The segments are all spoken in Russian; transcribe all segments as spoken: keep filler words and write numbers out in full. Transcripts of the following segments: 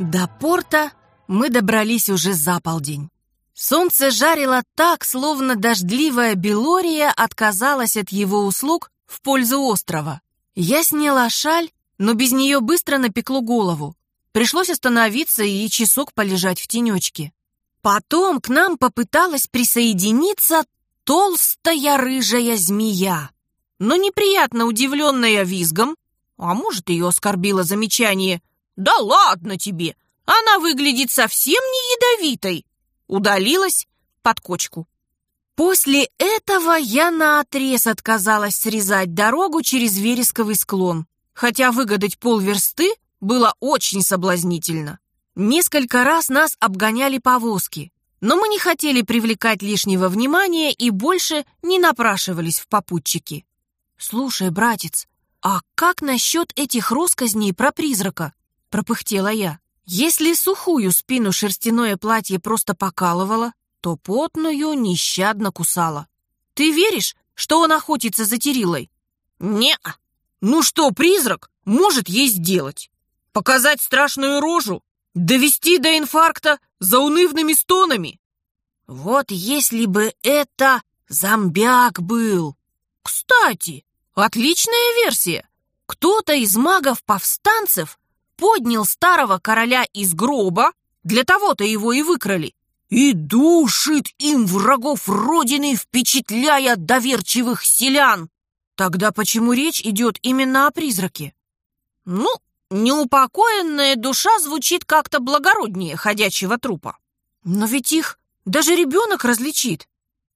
До порта мы добрались уже за полдень. Солнце жарило так, словно дождливая Белория отказалась от его услуг в пользу острова. Я сняла шаль, но без нее быстро напекло голову. Пришлось остановиться и часок полежать в тенечке. Потом к нам попыталась присоединиться толстая рыжая змея. Но неприятно удивленная визгом, а может, ее оскорбило замечание: «Да ладно тебе, она выглядит совсем не ядовитой», удалилась под кочку. После этого я наотрез отказалась срезать дорогу через вересковый склон, хотя выгадать полверсты было очень соблазнительно. Несколько раз нас обгоняли повозки, но мы не хотели привлекать лишнего внимания и больше не напрашивались в попутчики. «Слушай, братец, а как насчет этих россказней про призрака?» — пропыхтела я. Если сухую спину шерстяное платье просто покалывало, то потную нещадно кусало. Ты веришь, что он охотится за Терилой? Не-а. Ну что призрак может ей сделать? Показать страшную рожу? Довести до инфаркта заунывными стонами? Вот если бы это зомбяк был. Кстати, отличная версия. Кто-то из магов-повстанцев поднял старого короля из гроба, для того-то его и выкрали, и душит им врагов Родины, впечатляя доверчивых селян. Тогда почему речь идет именно о призраке? Ну, неупокоенная душа звучит как-то благороднее ходячего трупа. Но ведь их даже ребенок различит.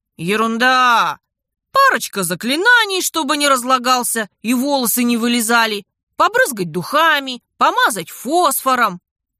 Ерунда! Парочка заклинаний, чтобы не разлагался и волосы не вылезали, побрызгать духами, помазать фосфором.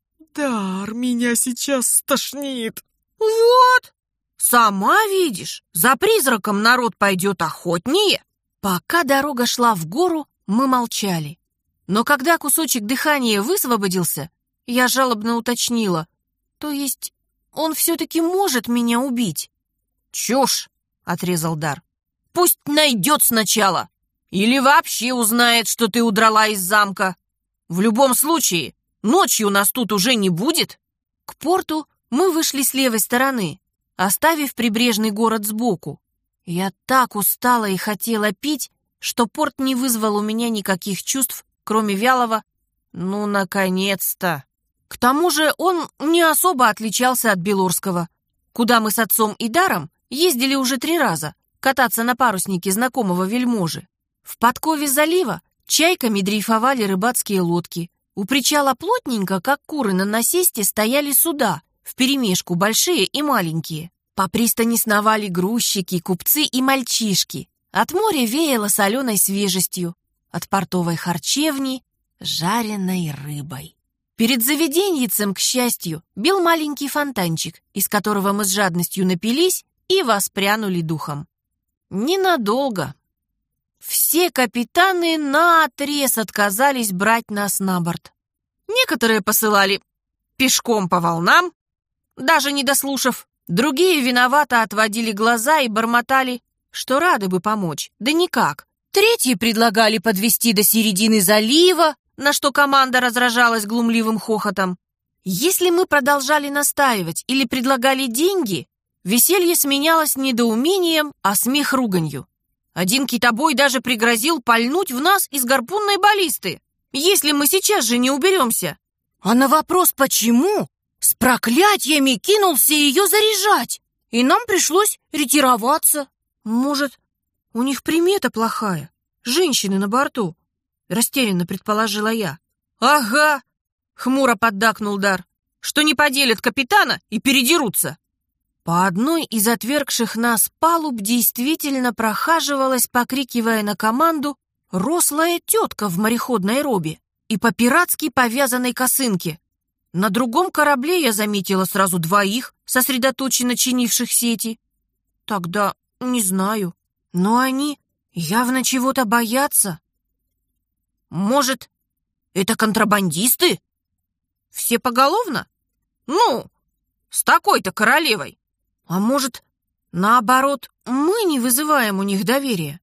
Дар, меня сейчас стошнит. Вот, сама видишь, за призраком народ пойдет охотнее. Пока дорога шла в гору, мы молчали. Но когда кусочек дыхания высвободился, я жалобно уточнила: то есть он все-таки может меня убить? Чушь, отрезал Дар. Пусть найдет сначала. Или вообще узнает, что ты удрала из замка. В любом случае, ночью нас тут уже не будет. К порту мы вышли с левой стороны, оставив прибрежный город сбоку. Я так устала и хотела пить, что порт не вызвал у меня никаких чувств, кроме вялого «ну, наконец-то». К тому же он не особо отличался от Белорского, куда мы с отцом и Даром ездили уже три раза кататься на паруснике знакомого вельможи. В подкове залива чайками дрейфовали рыбацкие лодки. У причала плотненько, как куры на насесте, стояли суда, вперемешку большие и маленькие. По пристани сновали грузчики, купцы и мальчишки. От моря веяло соленой свежестью, от портовой харчевни — жареной рыбой. Перед заведеньицем, к счастью, бил маленький фонтанчик, из которого мы с жадностью напились и воспрянули духом. Ненадолго. Все капитаны наотрез отказались брать нас на борт. Некоторые посылали пешком по волнам, даже не дослушав. Другие виновато отводили глаза и бормотали, что рады бы помочь, да никак. Третьи предлагали подвести до середины залива, на что команда разражалась глумливым хохотом. Если мы продолжали настаивать или предлагали деньги, веселье сменялось недоумением, а смех руганью. Один китобой даже пригрозил пальнуть в нас из гарпунной баллисты, если мы сейчас же не уберемся. А на вопрос «почему?» с проклятиями кинулся ее заряжать, и нам пришлось ретироваться. Может, у них примета плохая? Женщины на борту, растерянно предположила я. Ага, хмуро поддакнул Дар, что не поделят капитана и передерутся. По одной из отвергших нас палуб действительно прохаживалась, покрикивая на команду, рослая тетка в мореходной робе и по-пиратски повязанной косынке. На другом корабле я заметила сразу двоих, сосредоточенно чинивших сети. Тогда не знаю, но они явно чего-то боятся. Может, это контрабандисты? Все поголовно? Ну, с такой-то королевой. А может, наоборот, мы не вызываем у них доверия?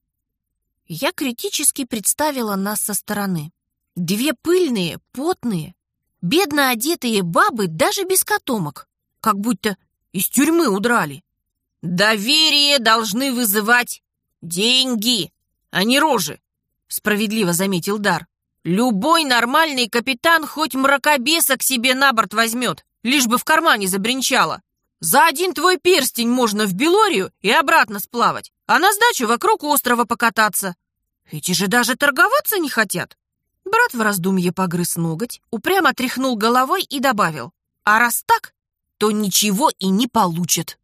Я критически представила нас со стороны. Две пыльные, потные, Бедно одетые бабы даже без котомок, как будто из тюрьмы удрали. «Доверие должны вызывать деньги, а не рожи», — справедливо заметил Дар. «Любой нормальный капитан хоть мракобеса к себе на борт возьмет, лишь бы в кармане забринчало. За один твой перстень можно в Белорию и обратно сплавать, а на сдачу вокруг острова покататься. Эти же даже торговаться не хотят». Брат в раздумье погрыз ноготь, упрямо тряхнул головой и добавил: «А раз так, то ничего и не получат».